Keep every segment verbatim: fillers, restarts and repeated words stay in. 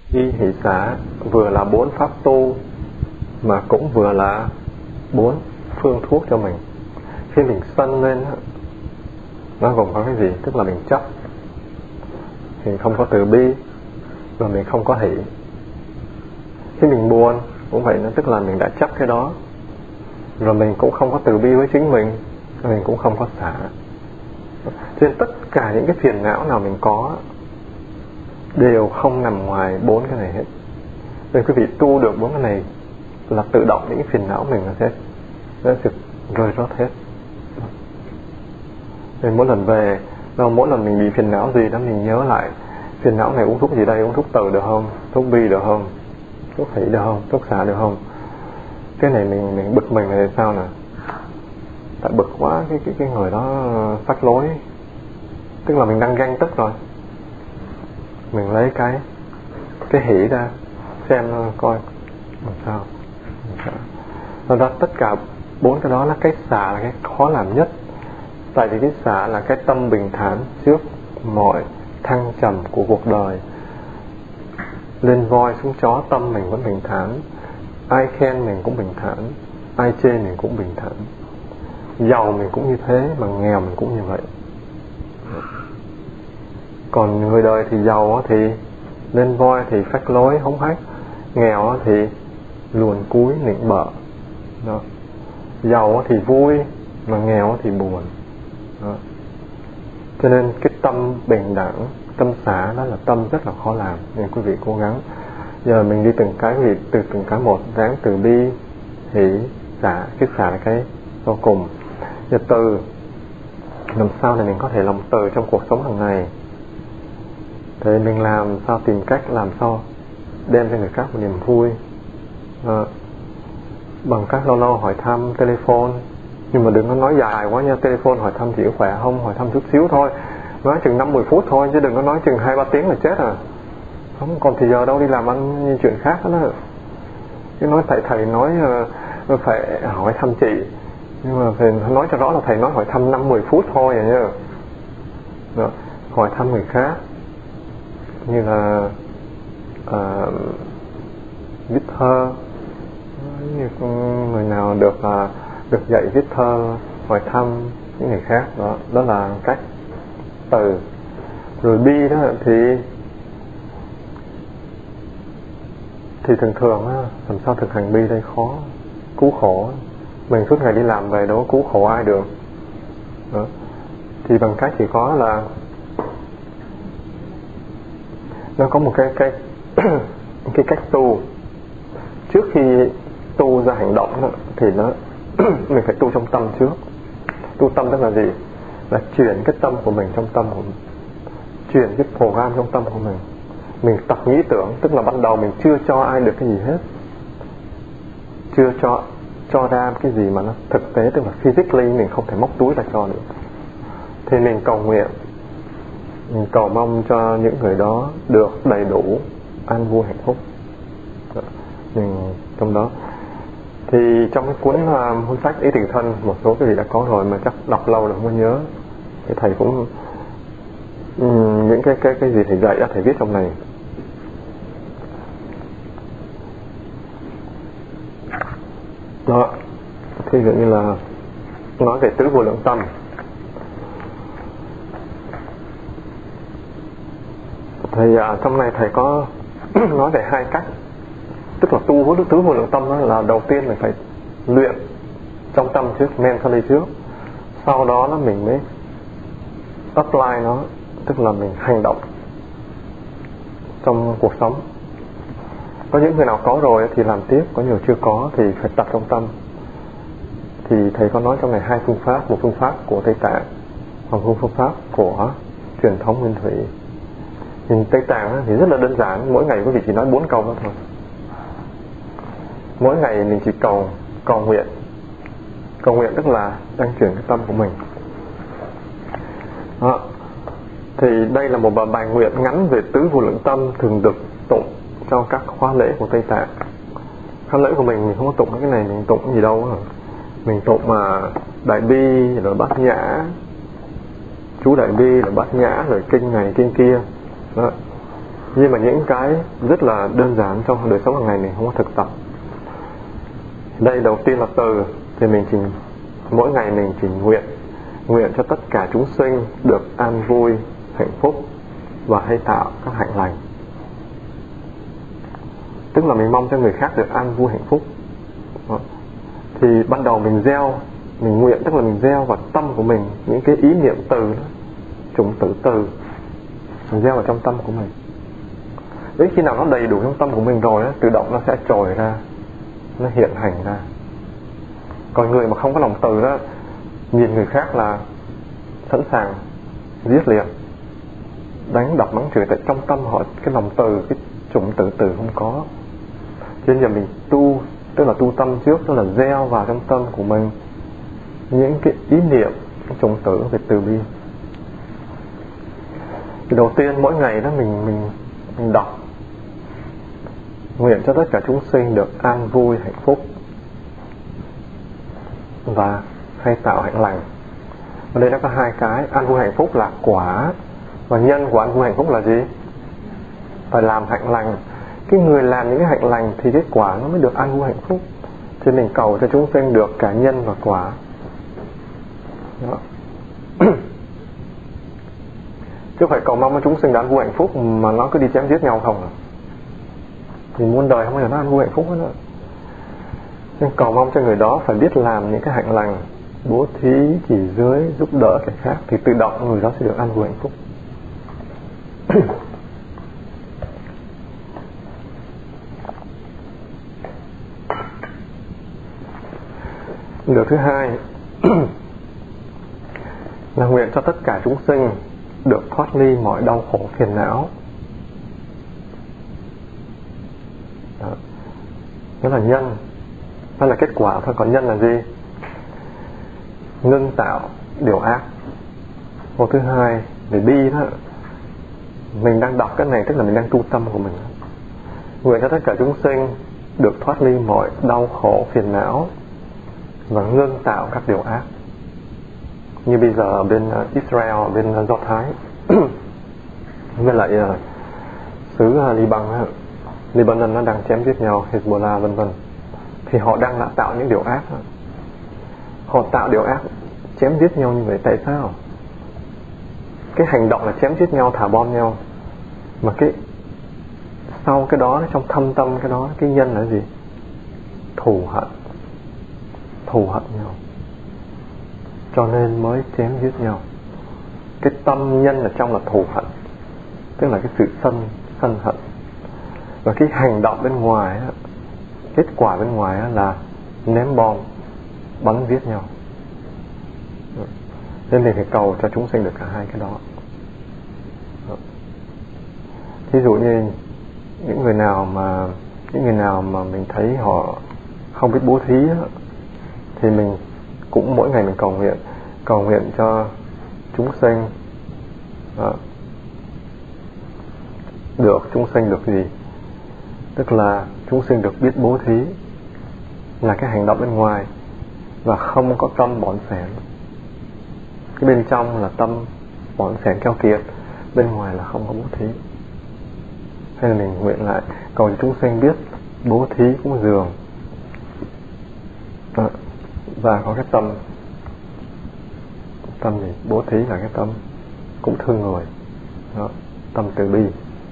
y hỷ xả vừa là bốn pháp tu mà cũng vừa là bốn phương thuốc cho mình. Khi mình sân lên nó gồm có cái gì? Tức là mình chấp, mình không có từ bi, rồi mình không có hỷ. Khi mình buồn cũng vậy, nó tức là mình đã chấp cái đó, rồi mình cũng không có từ bi với chính mình, rồi mình cũng không có xả. Cho nên tất cả những cái phiền não nào mình có đều không nằm ngoài bốn cái này hết. Nên quý vị tu được bốn cái này là tự động những cái phiền não mình nó sẽ nó sẽ rơi rớt hết. Nên mỗi lần về, mỗi lần mình bị phiền não gì đó mình nhớ lại phiền não này uống thuốc gì đây, uống thuốc từ được không, thuốc bi được không, thuốc hỷ được không, thuốc xả được không. Cái này mình mình bực mình là sao nè? Tại bực quá cái cái cái người đó phách lối, tức là mình đang ganh tức rồi. Mình lấy cái cái hỷ ra xem coi làm sao. Thật ra tất cả bốn cái đó là cái xả là cái khó làm nhất. Tại vì cái xả là cái tâm bình thản trước mọi thăng trầm của cuộc đời. Lên voi xuống chó tâm mình vẫn bình thản, ai khen mình cũng bình thản, ai chê mình cũng bình thản. Giàu mình cũng như thế, mà nghèo mình cũng như vậy. Còn người đời thì giàu thì lên voi thì phách lối hống hách, nghèo thì luồn cúi nịnh bợ. Đó. Giàu thì vui, mà nghèo thì buồn. Đó. Cho nên cái tâm bình đẳng, tâm xả đó là tâm rất là khó làm. Nên quý vị cố gắng. Giờ mình đi từng cái, quý vị từ từng cái một, ráng từ bi, hỷ, xả. Cái xả là cái sau cùng. Giờ từ, làm sao để mình có thể lòng từ trong cuộc sống hàng ngày? Thì mình làm sao, tìm cách làm sao đem cho người khác một niềm vui. À, bằng cách lâu lâu hỏi thăm, telephone. Nhưng mà đừng có nói dài quá nha. Telephone hỏi thăm chị có khỏe không, hỏi thăm chút xíu thôi, nói chừng năm mười phút thôi, chứ đừng có nói chừng hai ba tiếng là chết à. Không còn thì giờ đâu, đi làm ăn như chuyện khác đó. Chứ nói thầy thầy nói uh, phải hỏi thăm chị, nhưng mà phải nói cho rõ là thầy nói hỏi thăm năm mười phút thôi à nhá. Đó. Hỏi thăm người khác như là uh, viết thơ, như người nào được uh, được dạy viết thơ, hỏi thăm những người khác. Đó, đó là cách từ. Rồi bi đó thì thì thường thường á, làm sao thực hành bi đây khó, cứu khổ. Mình suốt ngày đi làm về đâu có cứu khổ ai được. Đó. Thì bằng cách chỉ có là nó có một cái cái cái cách tu. Trước khi tu ra hành động đó, thì nó mình phải tu trong tâm trước. Tu tâm tức là gì? Là chuyển cái tâm của mình trong tâm của mình, chuyển cái program trong tâm của mình. Mình tập nghĩ tưởng, tức là ban đầu mình chưa cho ai được cái gì hết, chưa cho cho ra cái gì mà nó thực tế, tức là physically mình không thể móc túi ra cho được. Thì mình cầu nguyện, mình cầu mong cho những người đó được đầy đủ an vui hạnh phúc. Mình trong đó thì trong cái cuốn uh, cuốn sách Ý Tình Thân, một số cái gì đã có rồi mà chắc đọc lâu rồi không có nhớ, thì thầy cũng um, những cái cái cái gì thầy dạy đã thầy viết trong này. Đó, thì dụ như là nói về tứ vô lượng tâm. Thì uh, trong này thầy có nói về hai cách. Tức là tu với tứ vô lượng tâm đó là đầu tiên mình phải luyện trong tâm trước, mentally trước. Sau đó nó mình mới apply nó, tức là mình hành động trong cuộc sống. Có những người nào có rồi thì làm tiếp, có nhiều chưa có thì phải tập trong tâm. Thì thầy có nói trong này hai phương pháp, một phương pháp của Tây Tạng, hoặc một phương pháp của truyền thống Nguyên Thủy. Nhìn Tây Tạng thì rất là đơn giản, mỗi ngày quý vị chỉ nói bốn câu đó thôi. Mỗi ngày mình chỉ cầu cầu nguyện. Cầu nguyện tức là đang chuyển cái tâm của mình. Đó. Thì đây là một bài nguyện ngắn về tứ vô lượng tâm, thường được tụng trong các khóa lễ của Tây Tạng. Khóa lễ của mình mình không có tụng cái này, mình tụng cái gì đâu. Mình tụng mà Đại Bi, rồi Bát Nhã, chú Đại Bi, rồi Bát Nhã, rồi kinh này kinh kia. Đó. Nhưng mà những cái rất là đơn giản trong đời sống hàng ngày mình không có thực tập. Đây đầu tiên là từ, thì mình chỉ mỗi ngày mình chỉ nguyện nguyện cho tất cả chúng sinh được an vui, hạnh phúc và hay tạo các hạnh lành. Tức là mình mong cho người khác được an vui, hạnh phúc. Đó. Thì ban đầu mình gieo, mình nguyện, tức là mình gieo vào tâm của mình những cái ý niệm từ đó, chủng tử từ, mình gieo vào trong tâm của mình. Đến khi nào nó đầy đủ trong tâm của mình rồi đó, tự động nó sẽ trồi ra, nó hiện hành ra. Còn người mà không có lòng từ đó, nhìn người khác là sẵn sàng giết liền, đánh đập mắng chửi, tại trong tâm họ cái lòng từ, cái chủng tử từ không có. Cho nên giờ mình tu, tức là tu tâm trước, tức là gieo vào trong tâm của mình những cái ý niệm, cái chủng tử về từ bi. Thì đầu tiên mỗi ngày đó mình mình mình đọc nguyện cho tất cả chúng sinh được an vui, hạnh phúc và hay tạo hạnh lành. Ở đây nó có hai cái. An vui hạnh phúc là quả, và nhân của an vui hạnh phúc là gì? Phải làm hạnh lành. Cái người làm những cái hạnh lành thì cái quả nó mới được an vui hạnh phúc. Cho nên mình cầu cho chúng sinh được cả nhân và quả. Đó. Chứ phải cầu mong cho chúng sinh được an vui hạnh phúc mà nó cứ đi chém giết nhau không à? Thì muôn đời không bao giờ nó an vui hạnh phúc hết nữa. Nhưng cầu mong cho người đó phải biết làm những cái hạnh lành, bố thí, chỉ dưới, giúp đỡ kẻ khác, thì tự động người đó sẽ được an vui hạnh phúc. Điều thứ hai là nguyện cho tất cả chúng sinh được thoát ly mọi đau khổ phiền não. Đó. Đó là nhân, đó là kết quả thôi. Còn nhân là gì? Ngưng tạo điều ác. Một thứ hai để bi đó, mình đang đọc cái này tức là mình đang tu tâm của mình. Nguyện cho tất cả chúng sinh được thoát ly mọi đau khổ phiền não và ngưng tạo các điều ác. Như bây giờ ở bên Israel, ở bên Do Thái với lại uh, xứ uh, Liban, Lebanon nó đang chém giết nhau, Hezbollah vân vân, thì họ đang đã tạo những điều ác. Họ tạo điều ác, chém giết nhau như vậy. Tại sao? Cái hành động là chém giết nhau, thả bom nhau, mà cái sau cái đó, trong thâm tâm cái đó, cái nhân là gì? Thù hận, thù hận nhau, cho nên mới chém giết nhau. Cái tâm nhân ở trong là thù hận, tức là cái sự sân sân hận. Và cái hành động bên ngoài, kết quả bên ngoài là ném bom, bắn giết nhau. Nên mình phải cầu cho chúng sinh được cả hai cái đó. Ví dụ như những người nào mà những người nào mà mình thấy họ không biết bố thí á, thì mình cũng mỗi ngày mình cầu nguyện cầu nguyện cho chúng sinh đó, được chúng sinh được gì? Tức là chúng sinh được biết bố thí là cái hành động bên ngoài, và không có tâm bỏn sẻn. Cái bên trong là tâm bỏn sẻn keo kiệt, bên ngoài là không có bố thí. Hay là mình nguyện lại cầu cho chúng sinh biết bố thí cúng dường đó, và có cái tâm tâm gì? Bố thí là cái tâm cũng thương người đó, tâm từ bi.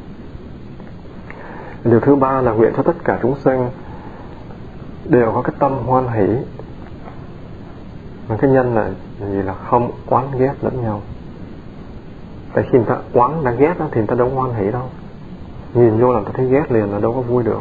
Điều thứ ba là nguyện cho tất cả chúng sinh đều có cái tâm hoan hỷ. Mà cái nhân là gì? Là không oán ghét lẫn nhau. Tại khi người ta oán, người ta ghét đó, thì người ta đâu có hoan hỷ đâu. Nhìn vô là người ta thấy ghét liền, là đâu có vui được.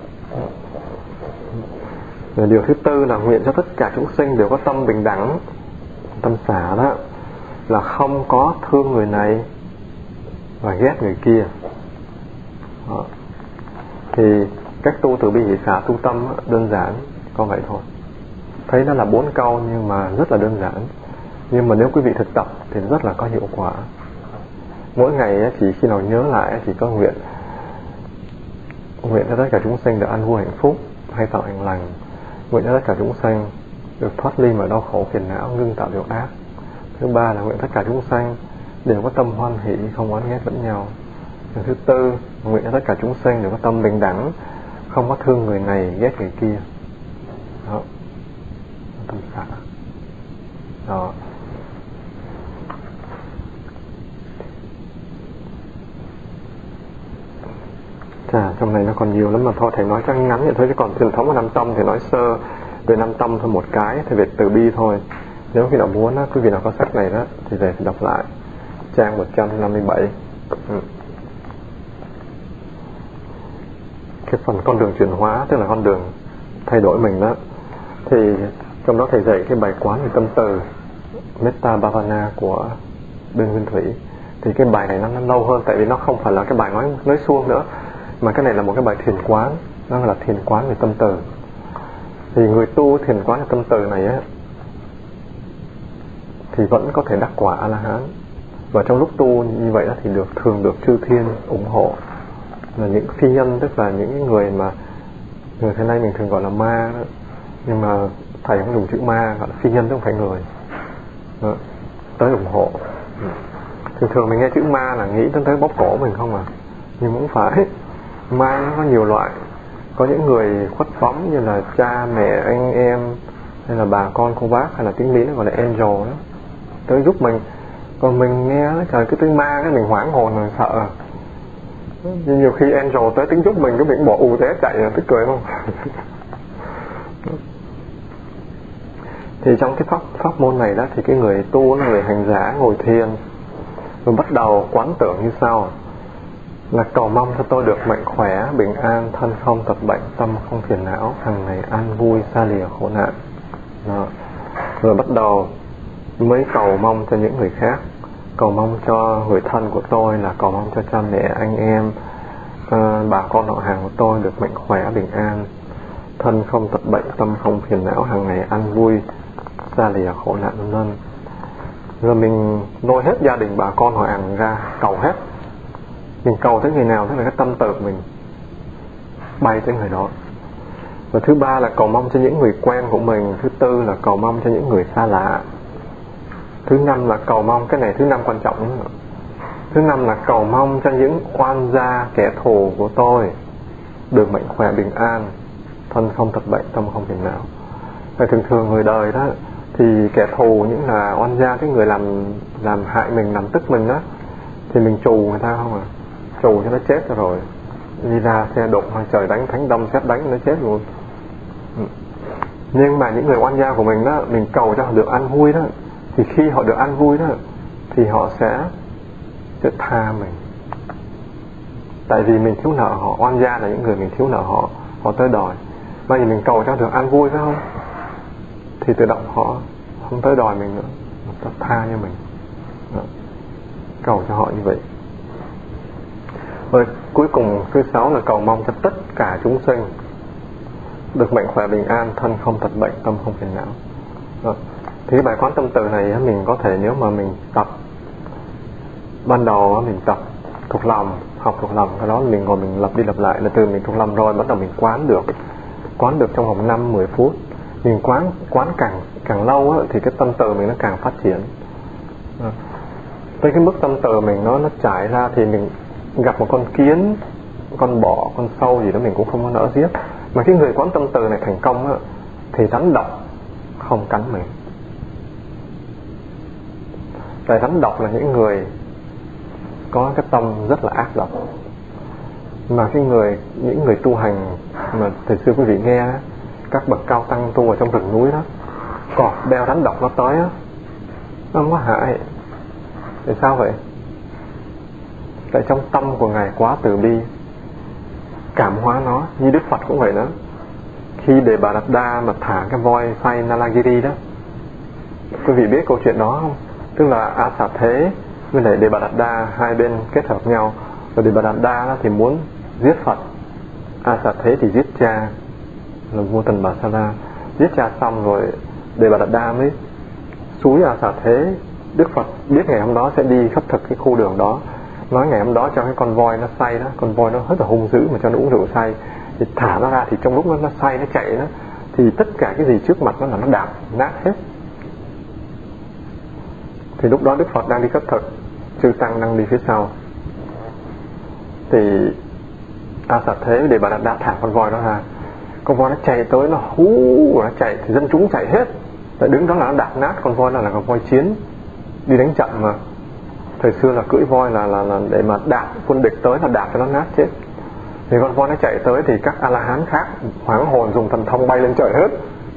Rồi điều thứ tư là nguyện cho tất cả chúng sinh đều có tâm bình đẳng. Tâm xả đó là không có thương người này và ghét người kia đó. Thì cách tu từ bi hỷ xả tu tâm đơn giản có vậy thôi. Thấy nó là bốn câu nhưng mà rất là đơn giản. Nhưng mà nếu quý vị thực tập thì rất là có hiệu quả. Mỗi ngày chỉ khi nào nhớ lại chỉ có nguyện nguyện cho tất cả chúng sinh được an vui hạnh phúc, hay tạo hạnh lành. Nguyện cho tất cả chúng sinh được thoát ly mọi đau khổ phiền não, ngưng tạo điều ác. Thứ ba là nguyện tất cả chúng sanh đều có tâm hoan hỷ, không oán ghét lẫn nhau. Lần thứ tư, nguyện cho tất cả chúng sinh đều có tâm bình đẳng, không có thương người này ghét người kia. Đó, tâm xả. Đó. Chà, trong này nó còn nhiều lắm mà thôi thầy nói cho ngắn vậy thôi, chứ còn truyền thống của năm tâm thì nói sơ về năm tâm thôi một cái, thì về từ bi thôi. Nếu khi nào muốn á, quý vị nào có sách này đó thì về đọc lại trang một trăm năm mươi bảy. Ừ. Cái phần con đường chuyển hóa, tức là con đường thay đổi mình đó, thì trong đó thầy dạy cái bài quán về tâm từ Metta Bhavana của Bên Nguyên Thủy. Thì cái bài này nó, nó lâu hơn, tại vì nó không phải là cái bài nói nói suông nữa, mà cái này là một cái bài thiền quán, nó là thiền quán về tâm từ. Thì người tu thiền quán về tâm từ này á thì vẫn có thể đắc quả A-la-hán. Và trong lúc tu như vậy đó thì được thường được chư thiên ủng hộ, là những phi nhân, tức là những người mà người thế này mình thường gọi là ma đó. Nhưng mà thầy không dùng chữ ma, gọi là phi nhân chứ không phải người đó, tới ủng hộ. Thường thường mình nghe chữ ma là nghĩ đến tới bóp cổ mình không à, nhưng cũng phải. Ma nó có nhiều loại, có những người khuất bóng như là cha mẹ anh em, hay là bà con cô bác, hay là tiếng Mỹ nó gọi là angel đó, tới giúp mình. Còn mình nghe nó trời cái tiếng ma cái mình hoảng hồn rồi sợ. Nhưng nhiều khi angel tới tiếng giúp mình, cái mình bỏ ù té chạy rồi, tức cười không? Thì trong cái pháp pháp môn này đó thì cái người tu là người hành giả ngồi thiền, rồi bắt đầu quán tưởng như sau: là cầu mong cho tôi được mạnh khỏe, bình an, thân không tập bệnh, tâm không phiền não, hàng ngày an vui, xa lìa khổ nạn. Đó. Rồi bắt đầu mới cầu mong cho những người khác, cầu mong cho người thân của tôi, là cầu mong cho cha mẹ, anh em, uh, bà con họ hàng của tôi được mạnh khỏe, bình an, thân không tập bệnh, tâm không phiền não, hàng ngày an vui, xa lìa khổ nạn vân vân. Rồi mình lôi hết gia đình bà con họ hàng ra cầu hết. Mình cầu tới người nào, tức là cái tâm từ mình bay tới người đó. Và thứ ba là cầu mong cho những người quen của mình. Thứ tư là cầu mong cho những người xa lạ. Thứ năm là cầu mong, cái này thứ năm quan trọng nữa. Thứ năm là cầu mong cho những oan gia kẻ thù của tôi được mạnh khỏe, bình an, thân không tập bệnh, tâm không phiền não. Và thường thường người đời đó thì kẻ thù, những là oan gia, cái người làm làm hại mình, làm tức mình đó, thì mình trù người ta không à, trù cho nó chết rồi, đi ra xe đụng hay trời đánh, thánh đâm, xét đánh nó chết luôn. Nhưng mà những người oan gia của mình đó, mình cầu cho họ được an vui đó, thì khi họ được an vui đó thì họ sẽ sẽ tha mình. Tại vì mình thiếu nợ họ, oan gia là những người mình thiếu nợ họ, họ tới đòi. Mà vì mình cầu cho được an vui phải không, thì tự động họ không tới đòi mình nữa, họ tha cho mình. Đó. Cầu cho họ như vậy. Rồi cuối cùng thứ sáu là cầu mong cho tất cả chúng sinh được mạnh khỏe, bình an, thân không tật bệnh, tâm không phiền não. Đó. Thì bài quán tâm từ này mình có thể, nếu mà mình tập ban đầu mình tập thuộc lòng, học thuộc lòng, cái đó mình ngồi mình lặp đi lặp lại, là từ mình thuộc lòng rồi bắt đầu mình quán được, quán được trong vòng năm mười phút. Mình quán quán càng càng lâu á, thì cái tâm từ mình nó càng phát triển. Đó. Tới cái mức tâm từ mình nó nó trải ra thì mình gặp một con kiến, con bọ, con sâu gì đó mình cũng không có nỡ giết. Mà cái người quán tâm từ này thành công á, thì rắn độc không cắn mình. Tại rắn độc là những người có cái tâm rất là ác độc. Mà cái người, những người tu hành mà thời xưa quý vị nghe đó, các bậc cao tăng tu ở trong rừng núi đó, cọp đeo rắn độc nó tới á, nó không có hại. Tại sao vậy? Tại trong tâm của Ngài quá từ bi, cảm hóa nó. Như Đức Phật cũng vậy đó. Khi Đề Bà Đạt Đa mà thả cái voi say Nalagiri đó, quý vị biết câu chuyện đó không? Tức là A Xà Thế với lại Đề Bà Đạt Đa hai bên kết hợp nhau, và Đề Bà Đạt Đa đó thì muốn giết Phật, A Xà Thế thì giết cha là vua Tần Bà Sa La. Giết cha xong rồi Đề Bà Đạt Đa mới xúi A Xà Thế. Đức Phật biết ngày hôm đó sẽ đi khất thực cái khu đường đó, nói ngày hôm đó cho cái con voi nó say đó, con voi nó rất là hung dữ mà cho nó uống rượu say, thì thả nó ra, thì trong lúc nó, nó say nó chạy đó, thì tất cả cái gì trước mặt nó là nó đạp nát hết. Thì lúc đó Đức Phật đang đi khất thực, chư tăng đang đi phía sau. Thì A Xà Thế Đề Bà Đạt Đa thả con voi đó ra, con voi nó chạy tới, nó hú, nó chạy thì dân chúng chạy hết. Tại đứng đó là nó đạp nát con voi, là là con voi chiến đi đánh trận mà. Thời xưa là cưỡi voi là là, là để mà đạp quân địch tới là đạp cho nó nát chết. Thì con voi nó chạy tới thì các A La Hán khác hoảng hồn dùng thần thông bay lên trời hết.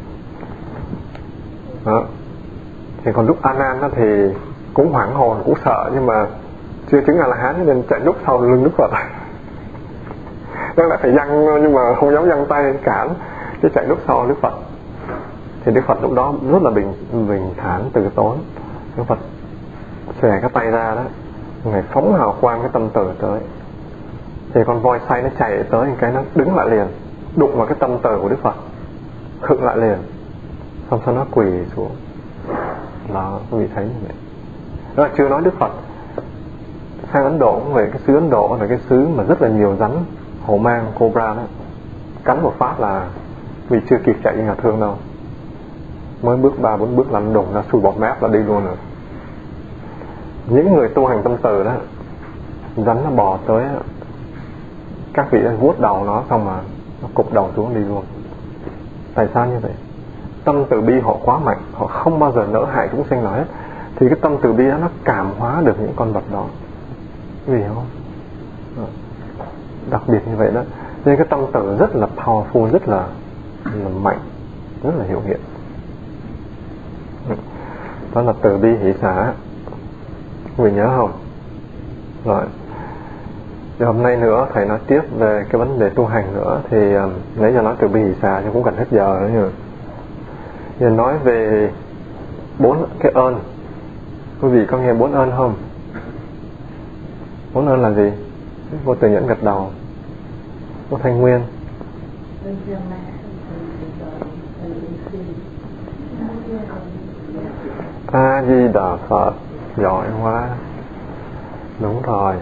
Đó. Thì còn lúc A Nan thì cũng hoảng hồn, cũng sợ, nhưng mà chưa chứng A La Hán nên chạy núp sau lưng Đức Phật. Nó lại phải giăng, nhưng mà không dám giăng tay cản, chứ chạy núp sau Đức Phật. Thì Đức Phật lúc đó rất là bình bình thản từ tốn. Đức Phật xòe cái tay ra đó, Ngài phóng hào quang cái tâm từ tới. Thì con voi say nó chạy tới, cái nó đứng lại liền, đụng vào cái tâm từ của Đức Phật, khựng lại liền, xong sau nó quỳ xuống. Đó, quý vị thấy như vậy. Đó là chưa nói Đức Phật sang Ấn Độ, về cái xứ Ấn Độ là cái xứ mà rất là nhiều rắn hổ mang, cobra đó, cắn một phát là vì chưa kịp chạy đi nhà thương đâu, mới bước ba bốn bước là nó đụng ra sùi bọt mép là đi luôn rồi. Những người tu hành tâm từ đó, rắn nó bò tới, các vị đã vuốt đầu nó xong mà nó cụp đầu xuống đi luôn. Tại sao như vậy? Tâm từ bi họ quá mạnh, họ không bao giờ nỡ hại chúng sinh nào hết. Thì cái tâm từ bi đó nó cảm hóa được những con vật đó, vì không? Đặc biệt như vậy đó. Nên cái tâm từ rất là powerful, rất là, là mạnh, rất là hiệu nghiệm. Đó là từ bi hỷ xả. Quý vị nhớ không? Rồi. Thì hôm nay nữa thầy nói tiếp về cái vấn đề tu hành nữa. Thì um, nãy giờ nói từ bi hỷ xả nhưng cũng gần hết giờ nữa nhờ. Giờ nói về bốn cái ơn. Quý vị có nghe bốn ơn không? Bốn ơn là gì? Vô Tự Nhẫn gật đầu. Vô Thanh Nguyên. A Di Đà Phật. Giỏi quá. Đúng rồi.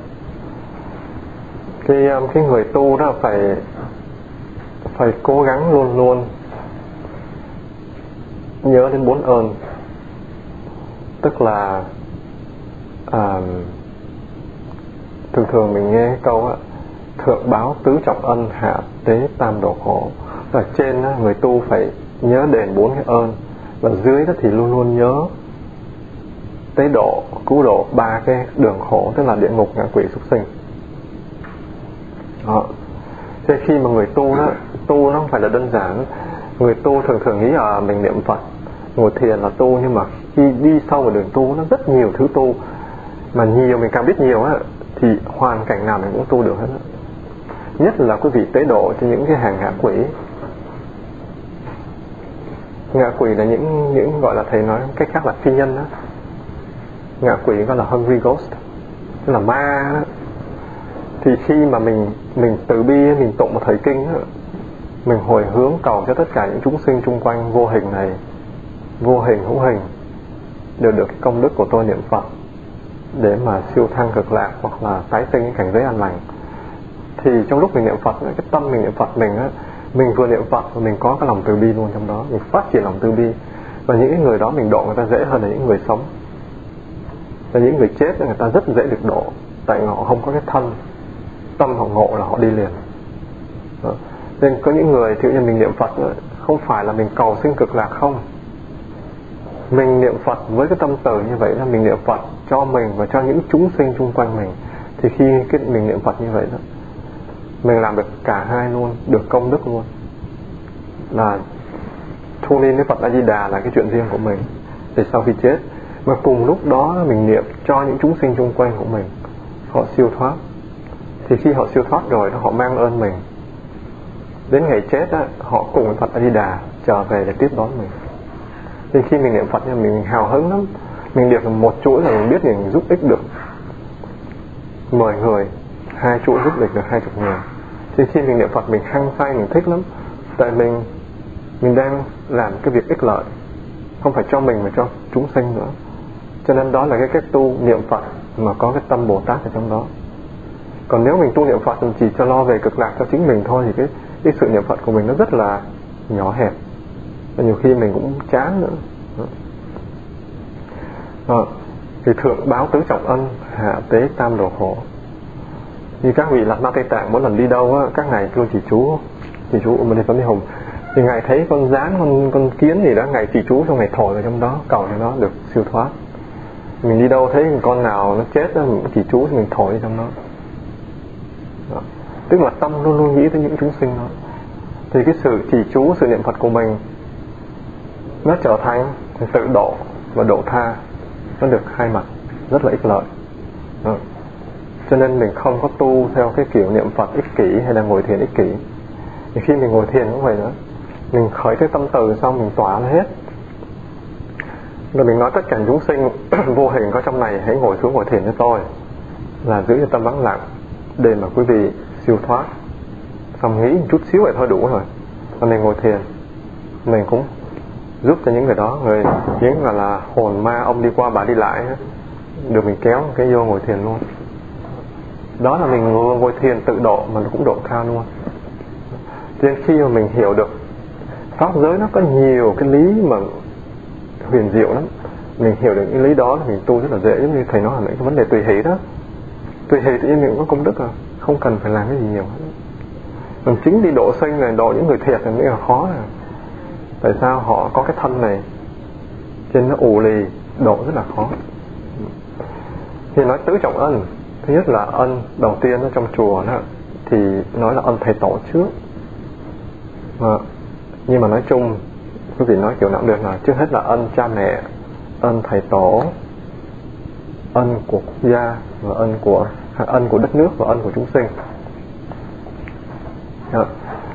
Cái, cái người tu đó phải phải cố gắng luôn luôn nhớ đến bốn ơn. Tức là à, thường thường mình nghe cái câu á, thượng báo tứ trọng ân, hạ tế tam độ khổ. Ở trên á, người tu phải nhớ đền bốn cái ơn, và dưới đó thì luôn luôn nhớ tế độ, cứu độ ba cái đường khổ, tức là địa ngục, ngạ quỷ, súc sinh. Đó. Thế khi mà người tu đó, tu nó không phải là đơn giản. Người tu thường thường nghĩ là mình niệm Phật, ngồi thiền là tu, nhưng mà khi đi sâu vào đường tu nó rất nhiều thứ tu, mà nhiều mình càng biết nhiều á, thì hoàn cảnh nào mình cũng tu được hết á. Nhất là quý vị tế độ cho những cái hàng ngạ quỷ. Ngạ quỷ là những những gọi là thầy nói cách khác là phi nhân đó. Ngạ quỷ gọi là hungry ghost, tức là ma đó. Thì khi mà mình mình từ bi, mình tụng một thời kinh đó, mình hồi hướng cầu cho tất cả những chúng sinh chung quanh vô hình này, vô hình hữu hình, đều được cái công đức của tôi niệm Phật để mà siêu thăng cực lạc hoặc là tái sinh những cảnh giới an lành. Thì trong lúc mình niệm Phật, cái tâm mình niệm Phật mình á, mình vừa niệm Phật và mình có cái lòng từ bi luôn trong đó, mình phát triển lòng từ bi, và những cái người đó mình độ người ta dễ hơn là những người sống. Và những người chết người ta rất dễ được độ, tại họ không có cái thân, tâm họ ngộ là họ đi liền. Đó. Nên có những người thì như mình niệm Phật đó, không phải là mình cầu sinh cực lạc không, mình niệm Phật với cái tâm từ như vậy là mình niệm Phật cho mình và cho những chúng sinh xung quanh mình. Thì khi cái mình niệm Phật như vậy đó, mình làm được cả hai luôn, được công đức luôn. Là thu niệm với Phật A Di Đà là cái chuyện riêng của mình để sau khi chết, mà cùng lúc đó mình niệm cho những chúng sinh xung quanh của mình, họ siêu thoát. Thì khi họ siêu thoát rồi, họ mang ơn mình, đến ngày chết á, họ cùng với Phật A Di Đà trở về để tiếp đón mình. Thì khi mình niệm Phật thì mình hào hứng lắm. Mình niệm một chuỗi là mình biết mình giúp ích được mười người, hai chuỗi giúp ích được hai chục người. Thì khi mình niệm Phật mình hăng say, mình thích lắm. Tại mình mình đang làm cái việc ích lợi, không phải cho mình mà cho chúng sinh nữa. Cho nên đó là cái cách tu niệm Phật mà có cái tâm Bồ Tát ở trong đó. Còn nếu mình tu niệm Phật mình chỉ cho lo về cực lạc cho chính mình thôi, thì cái, cái sự niệm Phật của mình nó rất là nhỏ hẹp, và nhiều khi mình cũng chán nữa. Đó. Thì thượng báo tứ trọng ân, hạ tế tam đồ khổ. Như các vị Lạt Ma Tây Tạng mỗi lần đi đâu á, các ngài kêu trì chú, trì chú Om Mani Padme Hum, thì ngài thấy con gián, con con kiến gì đó, ngài trì chú xong ngài thổi vào trong đó, cầu cho nó được siêu thoát. Mình đi đâu thấy con nào nó chết đó, mình trì chú thì mình thổi trong nó. Đó. Tức là tâm luôn luôn nghĩ tới những chúng sinh đó. Thì cái sự trì chú, sự niệm Phật của mình nó trở thành tự độ và độ tha, nó được hai mặt, rất là ích lợi. Đó. Cho nên mình không có tu theo cái kiểu niệm Phật ích kỷ hay là ngồi thiền ích kỷ. Thì khi mình ngồi thiền cũng vậy nữa, mình khởi cái tâm từ xong mình tỏa nó hết, rồi mình nói tất cả chúng sinh vô hình có trong này hãy ngồi xuống ngồi thiền cho tôi, là giữ cho tâm vắng lặng để mà quý vị siêu thoát. Xong nghĩ một chút xíu vậy thôi đủ rồi, và mình ngồi thiền, mình cũng giúp cho những người đó, người những là, là hồn ma ông đi qua bà đi lại được mình kéo cái vô ngồi thiền luôn. Đó là mình ngồi thiền tự độ mà nó cũng độ tha luôn. Cho nên khi mà mình hiểu được pháp giới nó có nhiều cái lý mà huyền diệu lắm, mình hiểu được những lý đó thì mình tu rất là dễ. Giống như thầy nói là mấy cái vấn đề tùy hỷ đó, tùy hỷ tự nhiên mình cũng có công đức à, không cần phải làm cái gì nhiều hết. Mình chính đi độ sinh này, độ những người thiệt thì mới là khó à. Tại sao họ có cái thân này trên nó ù lì, độ rất là khó. Thì nói tứ trọng ân, thứ nhất là ân đầu tiên ở trong chùa đó, thì nói là ân thầy tổ trước. À, nhưng mà nói chung quý vị nói kiểu nào cũng được, là trước hết là ân cha mẹ, ân thầy tổ, ân của quốc gia và ân của ân của đất nước và ân của chúng sinh. À,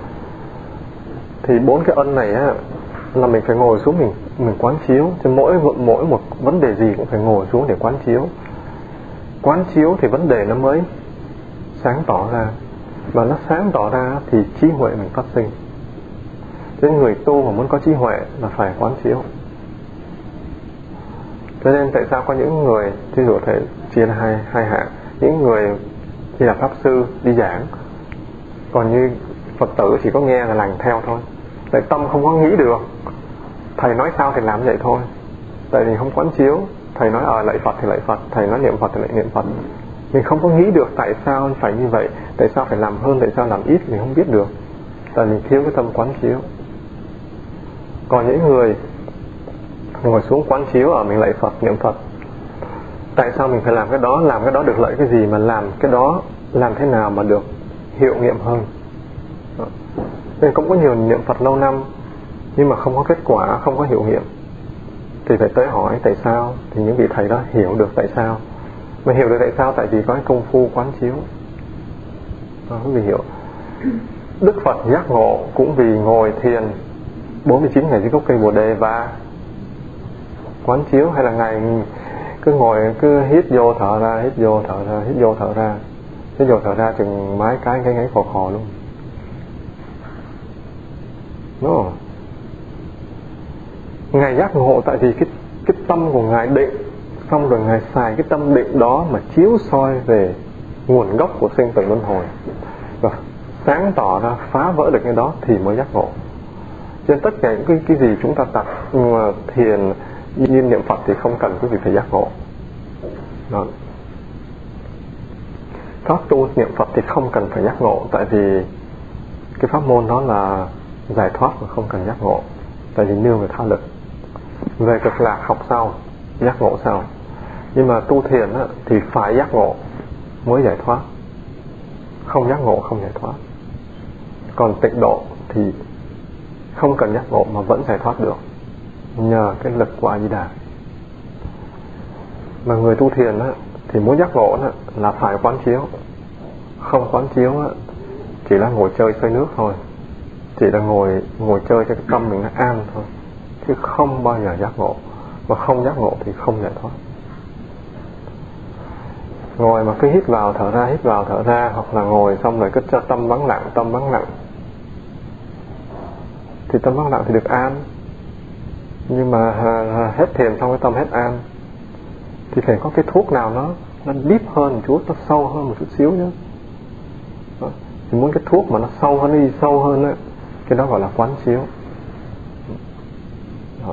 thì bốn cái ân này á, là mình phải ngồi xuống mình mình quán chiếu. Cho mỗi mỗi một vấn đề gì cũng phải ngồi xuống để quán chiếu. Quán chiếu thì vấn đề nó mới sáng tỏ ra, và nó sáng tỏ ra thì trí huệ mình phát sinh. Cho nên người tu mà muốn có trí huệ là phải quán chiếu. Cho nên tại sao có những người, ví dụ thể chia là hai hai hạng, những người thì là pháp sư đi giảng, còn như Phật tử chỉ có nghe là làm theo thôi. Tại tâm không có nghĩ được, thầy nói sao thì làm vậy thôi. Tại vì không quán chiếu, thầy nói ờ lạy Phật thì lạy Phật, thầy nói niệm Phật thì lạy niệm Phật. Mình không có nghĩ được tại sao phải như vậy, tại sao phải làm hơn, tại sao làm ít, mình không biết được. Tại mình thiếu cái tâm quán chiếu. Còn những người ngồi xuống quán chiếu ở mình lạy Phật, niệm Phật, tại sao mình phải làm cái đó, làm cái đó được lợi cái gì, mà làm cái đó làm thế nào mà được hiệu nghiệm hơn. Nên cũng có nhiều niệm Phật lâu năm nhưng mà không có kết quả, không có hiệu nghiệm, thì phải tới hỏi tại sao. Thì những vị thầy đó hiểu được tại sao. Mà hiểu được tại sao tại vì có cái công phu quán chiếu. Đó, quý vị hiểu. Đức Phật giác ngộ cũng vì ngồi thiền bốn mươi chín ngày dưới gốc cây Bồ Đề và quán chiếu, hay là ngày cứ ngồi cứ hít vô thở ra, hít vô thở ra, hít vô thở ra, hít vô thở ra chừng mái cái cái ngáy khò khò luôn. Đúng không? Ngài giác ngộ tại vì cái, cái tâm của Ngài định, xong rồi Ngài xài cái tâm định đó mà chiếu soi về nguồn gốc của sinh tử luân hồi, và sáng tỏ ra, phá vỡ được cái đó thì mới giác ngộ. Cho nên tất cả những cái, cái gì chúng ta tập thiền, như niệm Phật thì không cần quý vị phải giác ngộ. Đó. Các tu niệm Phật thì không cần phải giác ngộ, tại vì cái pháp môn đó là giải thoát mà không cần giác ngộ, tại vì nương về tha lực. Về cực lạc học sau, giác ngộ sau. Nhưng mà tu thiền á, thì phải giác ngộ mới giải thoát, không giác ngộ không giải thoát. Còn tịnh độ thì không cần giác ngộ mà vẫn giải thoát được, nhờ cái lực của A Di Đà. Mà người tu thiền á, thì muốn giác ngộ á, là phải quán chiếu. Không quán chiếu á, chỉ là ngồi chơi xoay nước thôi, chỉ là ngồi ngồi chơi cho cái tâm mình nó an thôi, chứ không bao giờ giác ngộ. Mà không giác ngộ thì không giải thoát. Ngồi mà cứ hít vào thở ra, hít vào thở ra, hoặc là ngồi xong rồi cứ cho tâm vắng lặng, tâm vắng lặng, thì tâm vắng lặng thì được an. Nhưng mà hết thiền xong cái tâm hết an, thì phải có cái thuốc nào nó nó deep hơn một chút, nó sâu hơn một chút xíu nữa. Đó. Thì muốn cái thuốc mà nó sâu hơn, nó đi sâu hơn á, cái đó gọi là quán chiếu. Đó.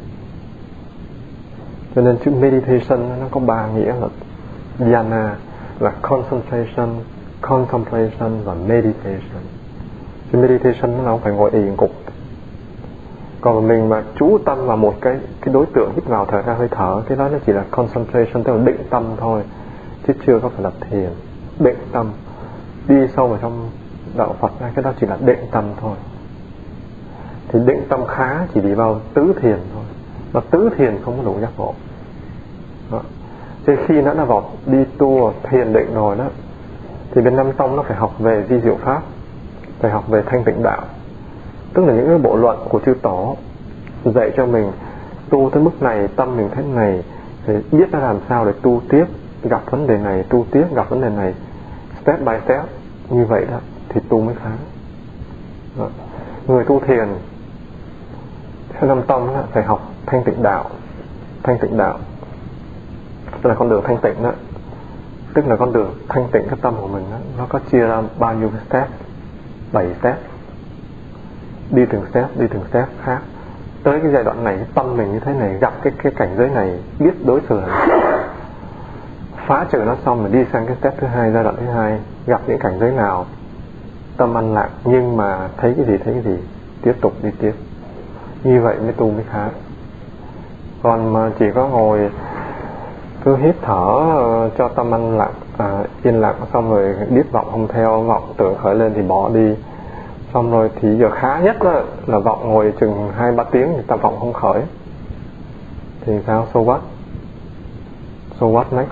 Cho nên chữ meditation nó có ba nghĩa là dhyana là concentration, contemplation và meditation. Chứ meditation nó không phải ngồi ì cục. Còn mình mà chú tâm vào một cái cái đối tượng hít vào thở ra hơi thở, cái đó nó chỉ là concentration, tức là định tâm thôi, chứ chưa có phải là thiền. Định tâm đi sâu vào trong đạo Phật, cái đó chỉ là định tâm thôi. Thì định tâm khá chỉ đi vào tứ thiền thôi, mà tứ thiền không có đủ giác ngộ. Đó. Chứ khi nó đã vào đi tu thiền định rồi đó, thì bên Nam Tông nó phải học về vi diệu pháp, phải học về thanh tịnh đạo, tức là những cái bộ luận của chư tổ dạy cho mình tu tới mức này, tâm mình thế này, thì biết nó làm sao để tu tiếp, gặp vấn đề này tu tiếp, gặp vấn đề này step by step như vậy đó thì tu mới khá. Đó. Người tu thiền theo Nam Tông đó, phải học thanh tịnh đạo. Thanh tịnh đạo tức là con đường thanh tịnh đó, tức là con đường thanh tịnh cái tâm của mình đó, nó có chia ra bao nhiêu cái step, bảy step, đi từng step, đi từng step khác. Tới cái giai đoạn này tâm mình như thế này, gặp cái cái cảnh giới này, biết đối xử này, phá trừ nó xong rồi đi sang cái step thứ hai, giai đoạn thứ hai, gặp những cảnh giới nào tâm an lạc, nhưng mà thấy cái gì thấy cái gì, tiếp tục đi tiếp. Như vậy mới tu mới khá. Còn mà chỉ có ngồi cứ hít thở cho tâm an lạc, à, yên lặng, xong rồi biết vọng không theo, vọng tưởng khởi lên thì bỏ đi, xong rồi thì giờ khá nhất đó, là vọng ngồi chừng hai ba tiếng thì ta vọng không khởi, thì sao? So what? So what next?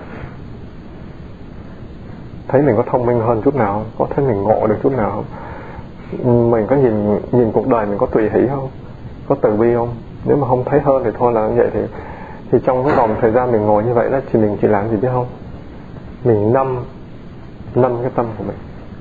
Thấy mình có thông minh hơn chút nào không? Có thấy mình ngộ được chút nào không? Mình có nhìn nhìn cuộc đời mình có tùy hỷ không? Có từ bi không? Nếu mà không thấy hơn thì thôi là như vậy. Thì thì trong cái vòng thời gian mình ngồi như vậy đó, thì mình chỉ làm gì biết không? Mình nâm nâm cái tâm của mình,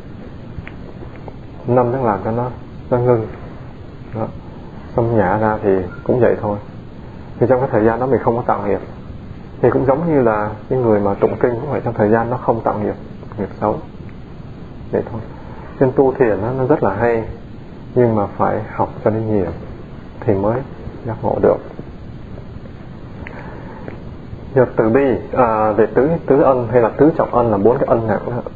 nâm nó làm cho nó nó ngưng đó. Xong nhả ra thì cũng vậy thôi. Thì trong cái thời gian đó mình không có tạo nghiệp, thì cũng giống như là cái người mà tụng kinh cũng vậy, trong thời gian nó không tạo nghiệp nghiệp xấu vậy thôi. Nên tu thiền đó, nó rất là hay, nhưng mà phải học cho nên nhiều thì mới giác ngộ được. Giờ từ bi, à, về tứ tứ ân hay là tứ trọng ân là bốn cái ân nặng đó,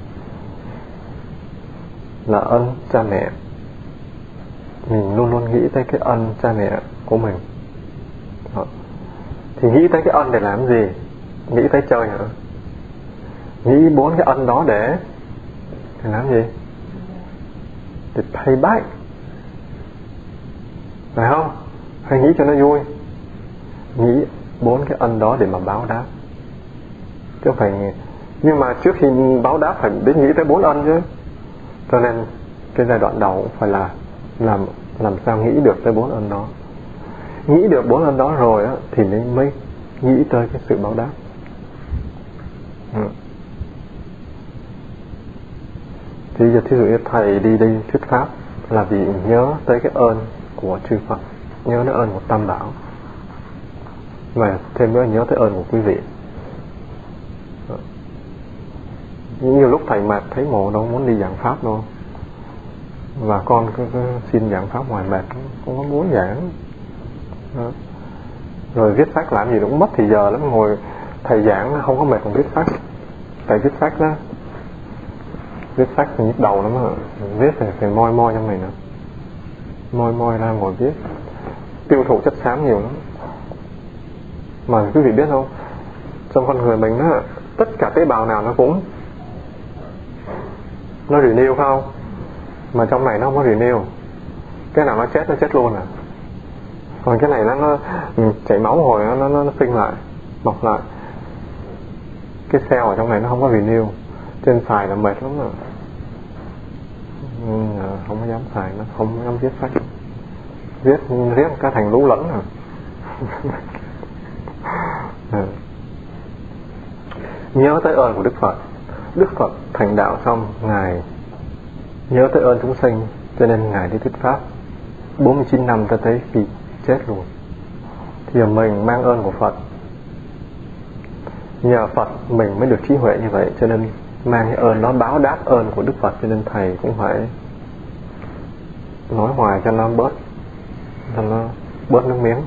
là ân cha mẹ. Mình luôn luôn nghĩ tới cái ân cha mẹ của mình. Đó. Thì nghĩ tới cái ân để làm gì? Nghĩ tới chơi hả? Nghĩ bốn cái ân đó để để làm gì? Để pay back, phải không? Hay nghĩ cho nó vui? Nghĩ bốn cái ân đó để mà báo đáp, chứ không phải. Nhưng mà trước khi báo đáp phải biết nghĩ tới bốn ân chứ. Cho nên cái giai đoạn đầu phải là làm làm sao nghĩ được tới bốn ân đó. Nghĩ được bốn ân đó rồi á, thì mới mới nghĩ tới cái sự báo đáp. Ừ. Thì giờ thí dụ như thầy đi đi thuyết pháp là vì nhớ tới cái ơn của chư Phật, nhớ tới ơn của Tam Bảo, và thêm nữa nhớ tới ơn của quý vị. Đó. Nhiều lúc thầy mệt thấy mồ đâu muốn đi giảng pháp đâu, và con cứ, cứ xin giảng pháp ngoài mệt, không có muốn giảng. Đó. Rồi viết sách làm gì cũng mất thì giờ lắm, ngồi thầy giảng nó không có mệt còn viết sách. Tại viết sách đó, viết sách thì nhức đầu lắm á, viết thì phải moi moi trong này nữa, moi moi ra ngồi viết, tiêu thụ chất xám nhiều lắm. Mà quý vị biết không, trong con người mình á, tất cả tế bào nào nó cũng nó renew phải không? Mà trong này nó không có renew. Cái nào nó chết nó chết luôn à. Còn cái này nó, nó chảy máu hồi nó, nó, nó sinh lại, mọc lại. Cái cell ở trong này nó không có renew. Trên xài là mệt lắm rồi. Ừ, không có dám xài, nó không dám viết sách. Viết viết cái thành lú lẫn rồi. Ừ. Nhớ tới ơn của Đức Phật. Đức Phật thành đạo xong, Ngài nhớ tới ơn chúng sinh, cho nên Ngài đi thuyết pháp bốn mươi chín năm cho tới khi chết luôn. Thì mình mang ơn của Phật, nhờ Phật mình mới được trí huệ như vậy, cho nên mang cái ơn đó báo đáp ơn của Đức Phật. Cho nên thầy cũng phải nói hoài cho nó bớt, cho nó bớt nước miếng.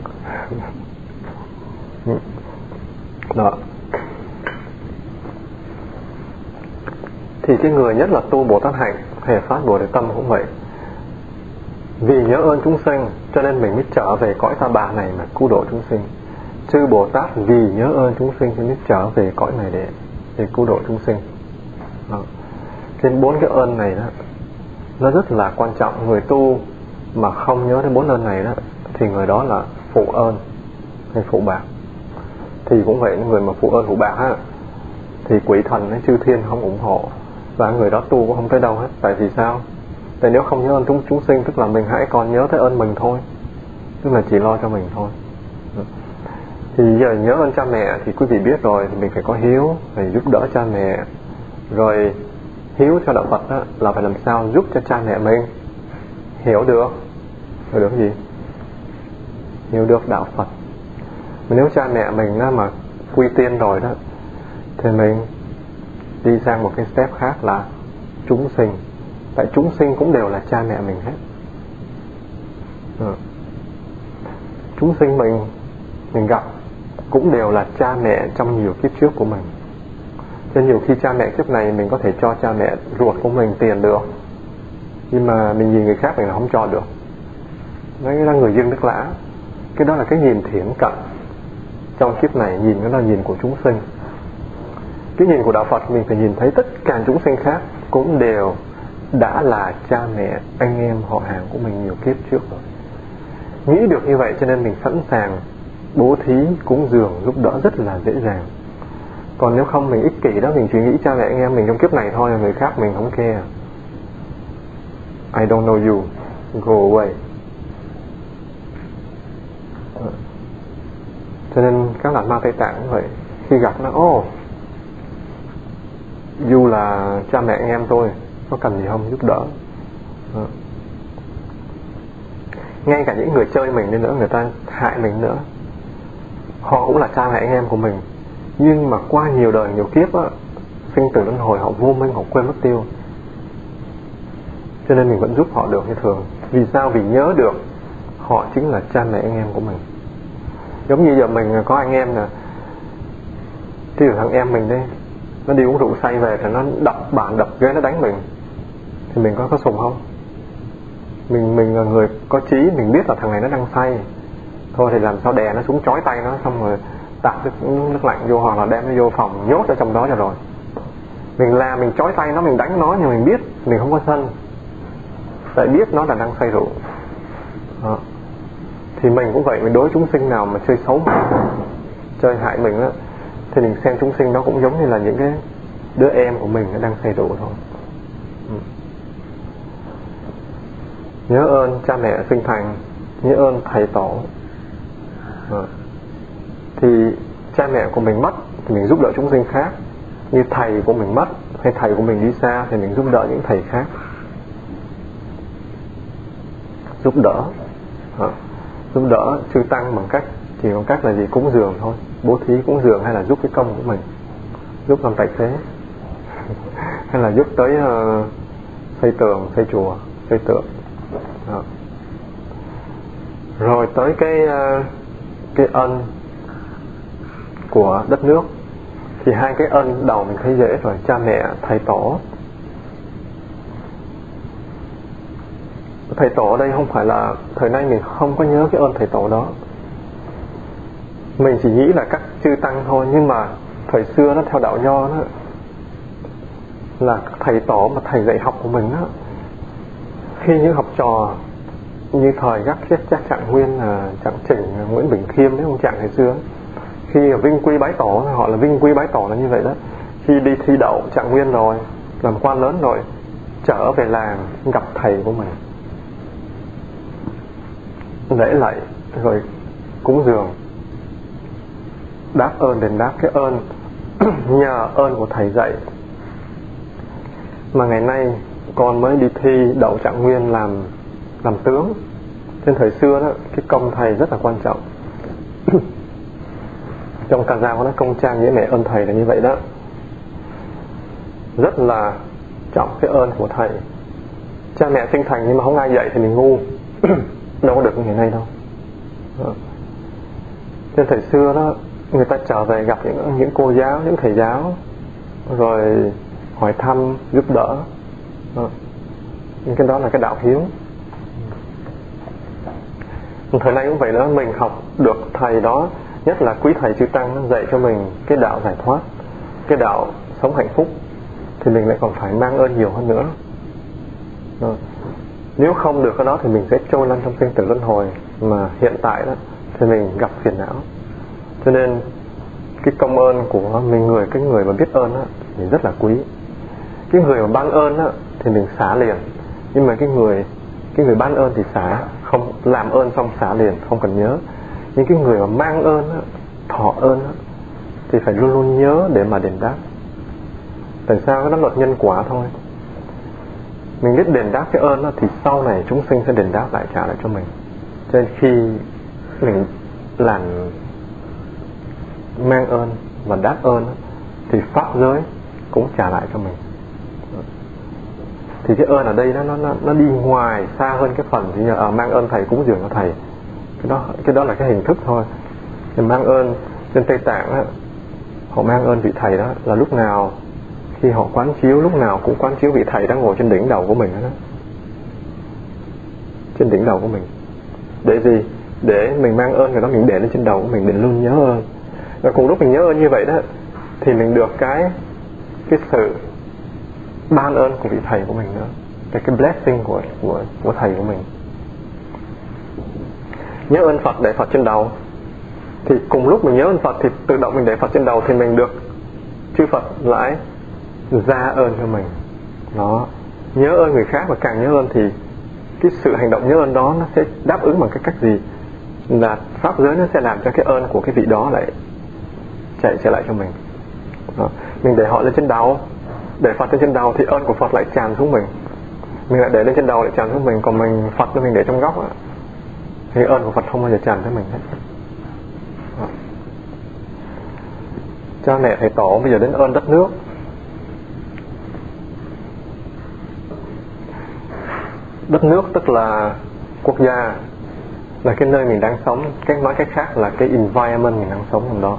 Đó. Thì cái người nhất là tu Bồ Tát hạnh hay phát Bồ Đề tâm cũng vậy. Vì nhớ ơn chúng sinh cho nên mình mới trở về cõi ta bà này mà cứu độ chúng sinh. Chư Bồ Tát vì nhớ ơn chúng sinh cho nên mới trở về cõi này để, để cứu độ chúng sinh. Đó. Trên bốn cái ơn này đó, nó rất là quan trọng. Người tu mà không nhớ đến bốn ơn này đó thì người đó là phụ ơn hay phụ bạc. Thì cũng vậy, những người mà phụ ơn phụ bạc á, thì quỷ thần hay chư thiên không ủng hộ, và người đó tu cũng không tới đâu hết. Tại vì sao? Tại nếu không nhớ ơn chúng, chúng sinh, tức là mình hãy còn nhớ tới ơn mình thôi, tức là chỉ lo cho mình thôi. Thì giờ nhớ ơn cha mẹ thì quý vị biết rồi, thì mình phải có hiếu, phải giúp đỡ cha mẹ. Rồi hiếu theo đạo Phật đó, là phải làm sao giúp cho cha mẹ mình hiểu được hiểu được gì? Hiểu được đạo Phật. Mà nếu cha mẹ mình đó mà quy tiên rồi đó, thì mình đi sang một cái step khác là chúng sinh. Tại chúng sinh cũng đều là cha mẹ mình hết. Ừ. Chúng sinh mình mình gặp cũng đều là cha mẹ trong nhiều kiếp trước của mình. Cho nên nhiều khi cha mẹ kiếp này mình có thể cho cha mẹ ruột của mình tiền được, nhưng mà mình nhìn người khác mình là không cho được. Đấy là người dưng đức lã. Cái đó là cái nhìn thiển cận. Trong kiếp này nhìn đó là nhìn của chúng sinh. Cái nhìn của đạo Phật mình phải nhìn thấy tất cả chúng sinh khác cũng đều đã là cha mẹ, anh em, họ hàng của mình nhiều kiếp trước rồi. Nghĩ được như vậy cho nên mình sẵn sàng bố thí, cúng dường, giúp đỡ rất là dễ dàng. Còn nếu không mình ích kỷ đó, mình chỉ nghĩ cha mẹ anh em mình trong kiếp này thôi, người khác mình không care. I don't know you, go away. Cho nên các Lạt Ma Tây Tạng cũng vậy. Khi gặp nó, oh, you là cha mẹ anh em tôi, có cần gì không, giúp đỡ. Đó. Ngay cả những người chơi mình đi nữa, người ta hại mình nữa, họ cũng là cha mẹ anh em của mình. Nhưng mà qua nhiều đời nhiều kiếp á, sinh tử luân hồi, họ vô minh, họ quên mất tiêu. Cho nên mình vẫn giúp họ được như thường. Vì sao? Vì nhớ được họ chính là cha mẹ anh em của mình. Giống như giờ mình có anh em nè, thì thằng em mình đây, nó đi uống rượu say về thì nó đập bàn đập ghế, nó đánh mình, thì mình có có sùng không? Mình mình là người có trí, mình biết là thằng này nó đang say, thôi thì làm sao đè nó xuống, trói tay nó, xong rồi tạt nước, nước lạnh vô, hoặc là đem nó vô phòng nhốt ở trong đó cho rồi. Mình làm mình trói tay nó, mình đánh nó, nhưng mình biết mình không có sân, tại biết nó là đang say rượu. Đó. Thì mình cũng vậy, mình đối chúng sinh nào mà chơi xấu mình, chơi hại mình á, thì mình xem chúng sinh đó cũng giống như là những cái đứa em của mình đang say rượu thôi. Ừ. Nhớ ơn cha mẹ sinh thành, nhớ ơn thầy tổ. À. Thì cha mẹ của mình mất thì mình giúp đỡ chúng sinh khác. Như thầy của mình mất hay thầy của mình đi xa thì mình giúp đỡ những thầy khác. Giúp đỡ à. Giúp đỡ chư tăng bằng cách, chỉ bằng cách là gì? Cúng dường thôi, bố thí cúng dường, hay là giúp cái công của mình, giúp làm tài xế hay là giúp tới uh, xây tường, xây chùa, xây tượng. Đó. Rồi tới cái uh, cái ân của đất nước. Thì hai cái ân đầu mình thấy dễ rồi, cha mẹ, thầy tổ. Thầy tổ ở đây không phải là thời nay mình không có nhớ cái ơn thầy tổ đó, mình chỉ nghĩ là các chư tăng thôi. Nhưng mà thời xưa nó theo đạo Nho đó, là thầy tổ mà thầy dạy học của mình đó, khi những học trò như thời các các Trạng Nguyên, là Trạng Chỉnh, Nguyễn Bình Khiêm, mấy ông Trạng ngày xưa, khi vinh quy bái tổ, họ là vinh quy bái tổ là như vậy đó. Khi đi thi đậu Trạng Nguyên rồi, làm quan lớn rồi, trở về làng gặp thầy của mình, lễ lạy rồi cúng dường, đáp ơn, đền đáp cái ơn nhờ ơn của thầy dạy. Mà ngày nay con mới đi thi đậu Trạng Nguyên làm làm tướng. Trên thời xưa đó, cái công thầy rất là quan trọng. Trong Càn Dao có nói công trang nghĩa mẹ ơn thầy là như vậy đó. Rất là trọng cái ơn của thầy. Cha mẹ sinh thành nhưng mà không ai dạy thì mình ngu. Đâu có được như ngày nay đâu. Đó. Trên thời xưa đó, người ta trở về gặp những, những cô giáo, những thầy giáo, rồi hỏi thăm, giúp đỡ. Đó. Cái đó là cái đạo hiếu. Thời nay cũng vậy đó, mình học được thầy đó, nhất là quý thầy chư tăng nó dạy cho mình cái đạo giải thoát, cái đạo sống hạnh phúc, thì mình lại còn phải mang ơn nhiều hơn nữa. Đó. Nếu không được cái đó thì mình sẽ trôi lăn trong sinh tử luân hồi, mà hiện tại đó thì mình gặp phiền não. Cho nên cái công ơn của mình, người cái người mà biết ơn đó, thì rất là quý. Cái người mà ban ơn đó, thì mình xả liền. Nhưng mà cái người cái người ban ơn thì xả, không làm ơn xong xả liền, không cần nhớ. Nhưng cái người mà mang ơn đó, thọ ơn đó, thì phải luôn luôn nhớ để mà đền đáp. Tại sao? Cái đó luật nhân quả thôi. Mình biết đền đáp cái ơn đó, thì sau này chúng sinh sẽ đền đáp lại, trả lại cho mình. Cho nên khi mình làm mang ơn và đáp ơn đó, thì pháp giới cũng trả lại cho mình. Thì cái ơn ở đây nó nó nó đi ngoài xa hơn cái phần thì nhờ mang ơn thầy cúng dường cho thầy. Cái đó cái đó là cái hình thức thôi. Thì mang ơn trên Tây Tạng đó, họ mang ơn vị thầy đó là lúc nào khi họ quán chiếu, lúc nào cũng quán chiếu vị thầy đang ngồi trên đỉnh đầu của mình đó. Trên đỉnh đầu của mình. Để gì? Để mình mang ơn người đó, mình để lên trên đầu của mình, để luôn nhớ ơn. Và cùng lúc mình nhớ ơn như vậy đó, thì mình được cái cái sự ban ơn của vị thầy của mình nữa, cái cái blessing của của của thầy của mình. Nhớ ơn Phật, để Phật trên đầu, thì cùng lúc mình nhớ ơn Phật thì tự động mình để Phật trên đầu, thì mình được chư Phật lại ra ơn cho mình. Đó, nhớ ơn người khác, và càng nhớ ơn thì cái sự hành động nhớ ơn đó nó sẽ đáp ứng bằng cái cách gì? Là pháp giới nó sẽ làm cho cái ơn của cái vị đó lại chạy trở lại cho mình. Đó. Mình để họ lên trên đầu, để Phật lên trên đầu, thì ơn của Phật lại tràn xuống mình. Mình lại để lên trên đầu lại tràn xuống mình, còn mình Phật nó mình để trong góc á, thì ơn của Phật không bao giờ tràn tới mình hết. Đó. Cha mẹ thầy tổ, bây giờ đến ơn đất nước. Đất nước tức là quốc gia, là cái nơi mình đang sống. Cách nói cách khác là cái environment mình đang sống trong đó.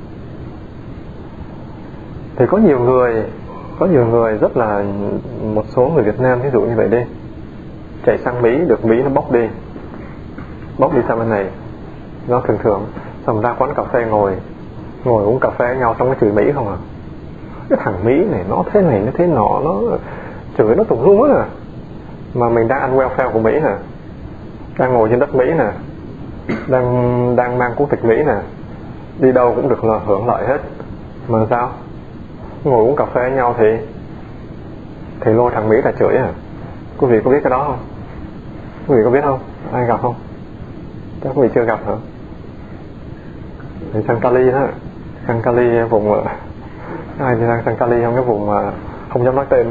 Thì có nhiều người Có nhiều người rất là, một số người Việt Nam ví dụ như vậy đi, chạy sang Mỹ, được Mỹ nó bóc đi Bóc đi sang bên này. Nó thường thường xong ra quán cà phê ngồi Ngồi uống cà phê với nhau, xong cái chửi Mỹ không à. Cái thằng Mỹ này nó thế này, nó thế nọ, nó chửi nó tùm lum á. Mà mình đang ăn welfare của Mỹ nè, đang ngồi trên đất Mỹ nè, Đang đang mang quốc tịch Mỹ nè, đi đâu cũng được là hưởng lợi hết. Mà sao? Ngồi uống cà phê với nhau thì Thì lôi thằng Mỹ là chửi à. Quý vị có biết cái đó không? Quý vị có biết không? Ai gặp không? Chắc quý vị chưa gặp hả? Thì sang Cali đó, sang Cali vùng ai đi sang Cali không, cái vùng mà không dám nói tên.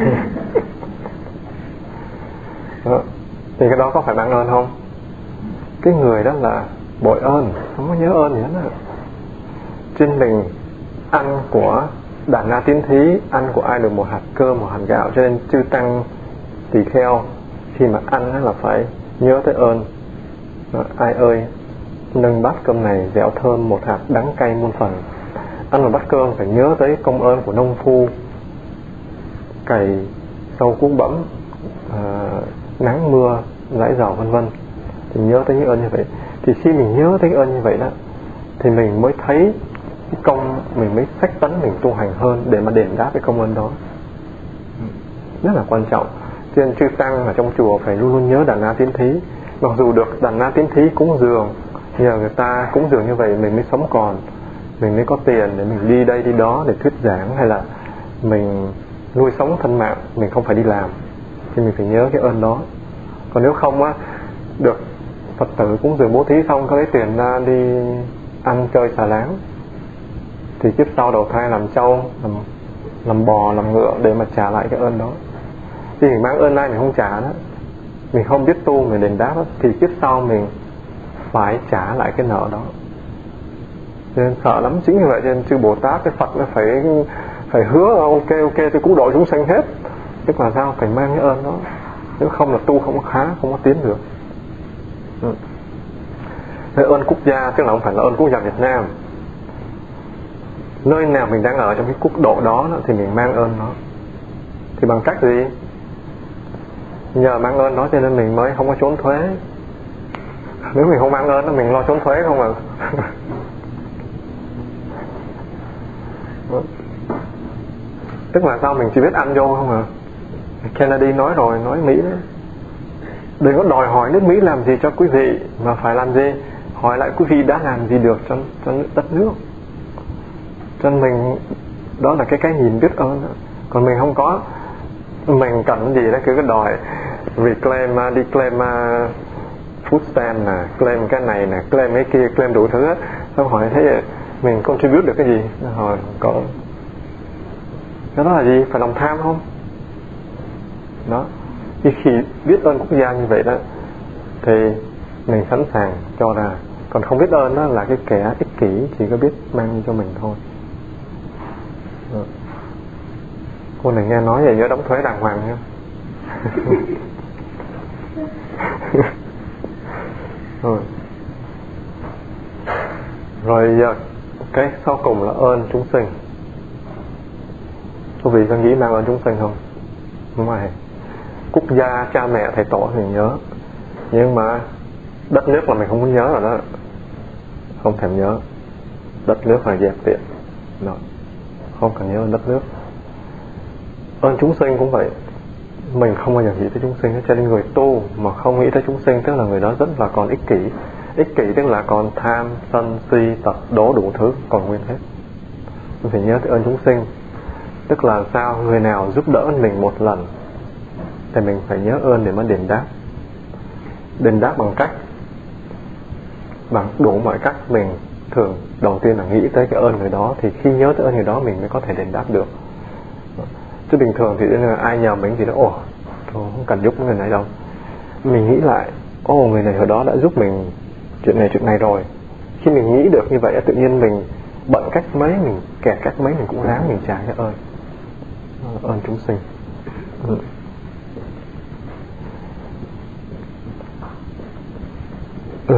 Đó. Thì cái đó có phải mang ơn không? Cái người đó là bội ơn, không có nhớ ơn gì hết á. Trên mình ăn của Đà Na Tiến Thí, ăn của ai được một hạt cơm, một hạt gạo. Cho nên chư tăng tỳ kheo khi mà ăn là phải nhớ tới ơn. Ai ơi, nâng bát cơm này dẻo thơm, một hạt đắng cay muôn phần. Ăn một bát cơm phải nhớ tới công ơn của nông phu cày sâu cuống bẫm, à, nắng mưa rải rào vân vân. Thì nhớ tới những ơn như vậy. Thì khi mình nhớ tới ơn như vậy đó, thì mình mới thấy cái công, mình mới sách tấn mình tu hành hơn để mà đền đáp cái công ơn đó. Rất là quan trọng. Cho nên chư tăng ở trong chùa phải luôn luôn nhớ Đà Na Tiến Thí. Mặc dù được Đà Na Tiến Thí cúng dường, nhờ người ta cúng dường như vậy mình mới sống còn, mình mới có tiền để mình đi đây đi đó để thuyết giảng, hay là mình nuôi sống thân mạng, mình không phải đi làm. Thì mình phải nhớ cái ơn đó. Còn nếu không á, được Phật tử cúng dường bố thí xong có lấy tiền ra đi ăn chơi xà láng, thì kiếp sau đầu thai làm trâu, làm, làm bò, làm ngựa để mà trả lại cái ơn đó. Khi mình mang ơn ai mình không trả đó, mình không biết tu mình đền đáp đó, thì kiếp sau mình phải trả lại cái nợ đó. Cho nên sợ lắm. Chính như vậy cho nên chư Bồ Tát, cái Phật nó phải phải hứa ok ok tôi cứu độ chúng sanh hết. Tức là sao? Phải mang cái ơn đó. Nếu không là tu không có khá, không có tiến được. Ừ. Cái ơn quốc gia tức là không phải là ơn quốc gia Việt Nam. Nơi nào mình đang ở trong cái quốc độ đó, đó thì mình mang ơn nó. Thì bằng cách gì? Nhờ mang ơn đó cho nên mình mới không có trốn thuế. Nếu mình không mang ơn đó, mình lo trốn thuế không à. Tức là sao? Mình chỉ biết ăn vô không à. Kennedy nói rồi, nói Mỹ đó, đừng có đòi hỏi nước Mỹ làm gì cho quý vị, mà phải làm gì? Hỏi lại quý vị đã làm gì được cho, cho đất nước. Cho nên mình, đó là cái cái nhìn biết ơn đó. Còn mình không có, mình cần gì đó cứ cái đòi reclaim, đi claim uh, food stamp nè, claim cái này nè, claim cái kia, claim đủ thứ hết. Xong hỏi thế mình contribute được cái gì? Hỏi có cái đó là gì? Phải lòng tham không? Đó. Khi khi biết ơn quốc gia như vậy đó thì mình sẵn sàng cho ra. Còn không biết ơn đó là cái kẻ ích kỷ, chỉ có biết mang cho mình thôi. Đó. Cô này nghe nói vậy nhớ đóng thuế đàng hoàng nha. Rồi. Rồi giờ cái sau cùng là ơn chúng sinh. Quý vị có nghĩ mang ơn chúng sinh không? Đúng rồi. Quốc gia, cha mẹ, thầy tổ thì nhớ, nhưng mà đất nước là mình không muốn nhớ rồi đó. Không thèm nhớ. Đất nước là dẹp tiện. Đó. Không cần nhớ đất nước. Ơn chúng sinh cũng vậy. Mình không bao giờ nghĩ tới chúng sinh. Cho nên người tu mà không nghĩ tới chúng sinh, tức là người đó rất là còn ích kỷ. Ích kỷ tức là còn tham, sân, si, tật, đố đủ thứ còn nguyên hết. Mình phải nhớ tới ơn chúng sinh. Tức là sao? Người nào giúp đỡ mình một lần thì mình phải nhớ ơn để mà đền đáp. Đền đáp bằng cách, bằng đủ mọi cách. Mình thường đầu tiên là nghĩ tới cái ơn người đó, thì khi nhớ tới ơn người đó mình mới có thể đền đáp được. Chứ bình thường thì ai nhờ mình thì nó ồ, thôi không cần giúp người này đâu. Mình nghĩ lại, ồ người này hồi đó đã giúp mình chuyện này chuyện này rồi. Khi mình nghĩ được như vậy, tự nhiên mình bận cách mấy, mình kẹt cách mấy, mình cũng ráng mình trả cái ơn. Ơn chúng sinh. Ừ. Ừ.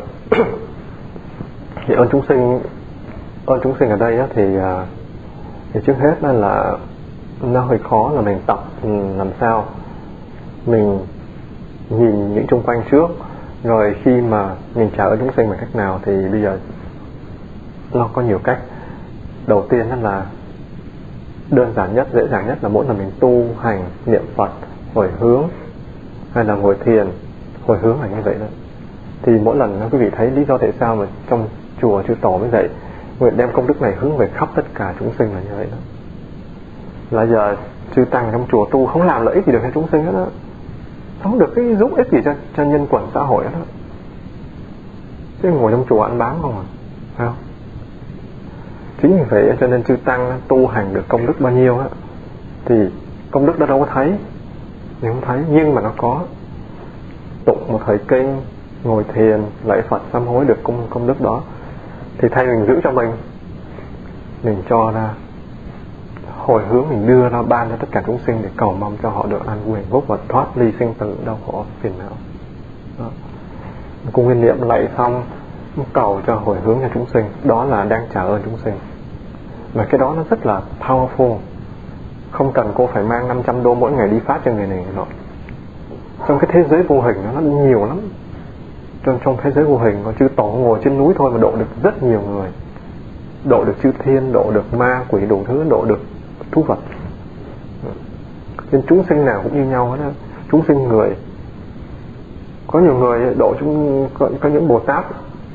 Thì ơn chúng sinh, ơn chúng sinh ở đây á, thì, thì trước hết là, là nó hơi khó, là mình tập làm sao mình nhìn những xung quanh trước, rồi khi mà mình trả ơn chúng sinh bằng cách nào thì bây giờ nó có nhiều cách. Đầu tiên đó là đơn giản nhất, dễ dàng nhất là mỗi lần mình tu hành niệm Phật, hồi hướng hay là ngồi thiền, hồi hướng là như vậy đó. Thì mỗi lần quý vị thấy lý do tại sao mà trong chùa chư tổ mới dạy nguyện đem công đức này hướng về khắp tất cả chúng sinh là như vậy đó. Là giờ chư tăng trong chùa tu không làm lợi ích gì được cho chúng sinh hết đó, không được cái giúp ích gì cho, cho nhân quần xã hội hết đó. Chứ ngồi trong chùa ăn bám không à, phải không? Chính vì vậy cho nên chư tăng tu hành được công đức bao nhiêu á, thì công đức đó đâu có thấy, mình không thấy, nhưng mà nó có. Tụng một thời kinh, ngồi thiền, lạy Phật, sám hối được công, công đức đó. Thì thay mình giữ cho mình, mình cho ra, hồi hướng mình đưa ra ban cho tất cả chúng sinh để cầu mong cho họ được an vui hạnh phúc và thoát ly sinh tử đau khổ phiền não. Đó. Cùng nguyên niệm lạy xong cầu cho hồi hướng cho chúng sinh, đó là đang trả ơn chúng sinh. Mà cái đó nó rất là powerful. Không cần cô phải mang năm trăm đô mỗi ngày đi phát cho người này người nọ. Trong cái thế giới vô hình nó nhiều lắm. Trong, trong thế giới vô hình có chư tổ ngồi trên núi thôi mà độ được rất nhiều người. Độ được chư thiên, độ được ma quỷ đủ thứ, độ được thú vật. Nên chúng sinh nào cũng như nhau hết đó. Chúng sinh người, có nhiều người độ chúng, có, có những Bồ Tát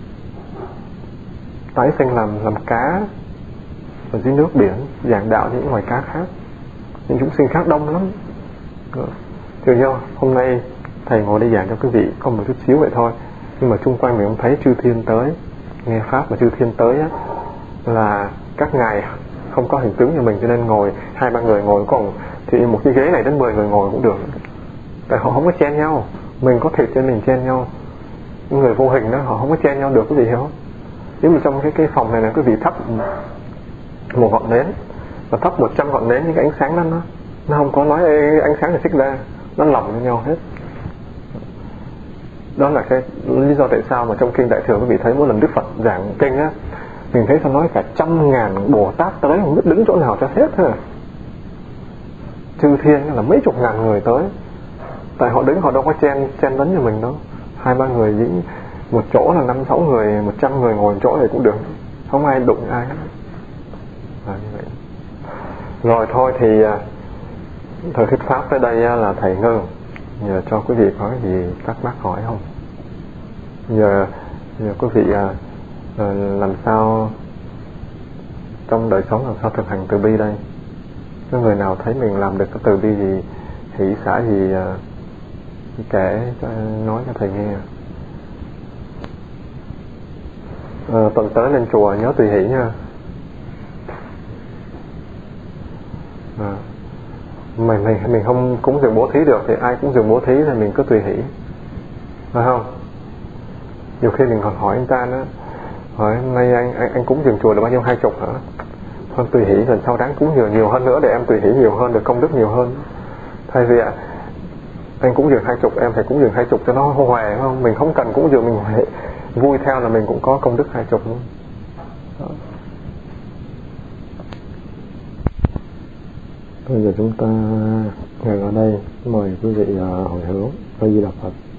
tái sinh làm làm cá ở dưới nước biển, giảng đạo những loài cá khác. Những chúng sinh khác đông lắm. Hiểu chưa? Hôm nay thầy ngồi đây giảng cho quý vị có một chút xíu vậy thôi, nhưng mà chung quanh mình không thấy chư thiên tới nghe pháp. Mà chư thiên tới á, là các ngài không có hình tướng như mình, cho nên ngồi hai ba người ngồi còn thì một cái ghế này đến mười người ngồi cũng được, tại họ không có chen nhau. Mình có thịt cho mình chen nhau, những người vô hình đó họ không có chen nhau được, quý vị hiểu không? Nếu mà trong cái cái phòng này là quý vị thắp một ngọn nến và thắp một trăm ngọn nến, những cái ánh sáng đó nó nó không có nói ê, ánh sáng này xích ra, nó lỏng với nhau hết. Đó là cái lý do tại sao mà trong kinh Đại Thừa quý vị thấy mỗi lần Đức Phật giảng kinh á, mình thấy sao nói cả trăm ngàn Bồ Tát tới không biết đứng chỗ nào cho hết ha. chư thiên là mấy chục ngàn người tới, tại họ đứng họ đâu có chen chen lấn như mình đâu, hai ba người dĩ một chỗ là năm sáu người, một trăm người ngồi một chỗ này cũng được, không ai đụng ai hết. À, như vậy. Rồi thôi thì thời thuyết pháp tới đây là thầy ngưng, nhờ cho quý vị có gì thắc mắc hỏi không, nhờ nhờ quý vị à, làm sao trong đời sống làm sao thực hành từ bi đây. Có người nào thấy mình làm được cái từ bi gì, hỷ xả gì, à, kể nói cho thầy nghe. À, tuần tới lên chùa nhớ tùy hỷ nha. À, mình mình mình không cúng dường bố thí được thì ai cúng dường bố thí thì mình cứ tùy hỷ, phải không? Nhiều khi mình còn hỏi anh ta nữa, hỏi nay anh anh, anh cúng dường chùa được bao nhiêu, hai chục hả? Thôi tùy hỷ, lần sau đáng cúng dường nhiều hơn nữa để em tùy hỷ nhiều hơn, được công đức nhiều hơn. Thay vì ạ, anh cúng dường hai chục, em phải cúng dường hai chục cho nó hòa, không? Mình không cần cúng dường, mình phải vui theo là mình cũng có công đức hai chục luôn. Đó. Bây giờ chúng ta ngừng ở đây, mời quý vị hồi hướng. A Di Đà Phật.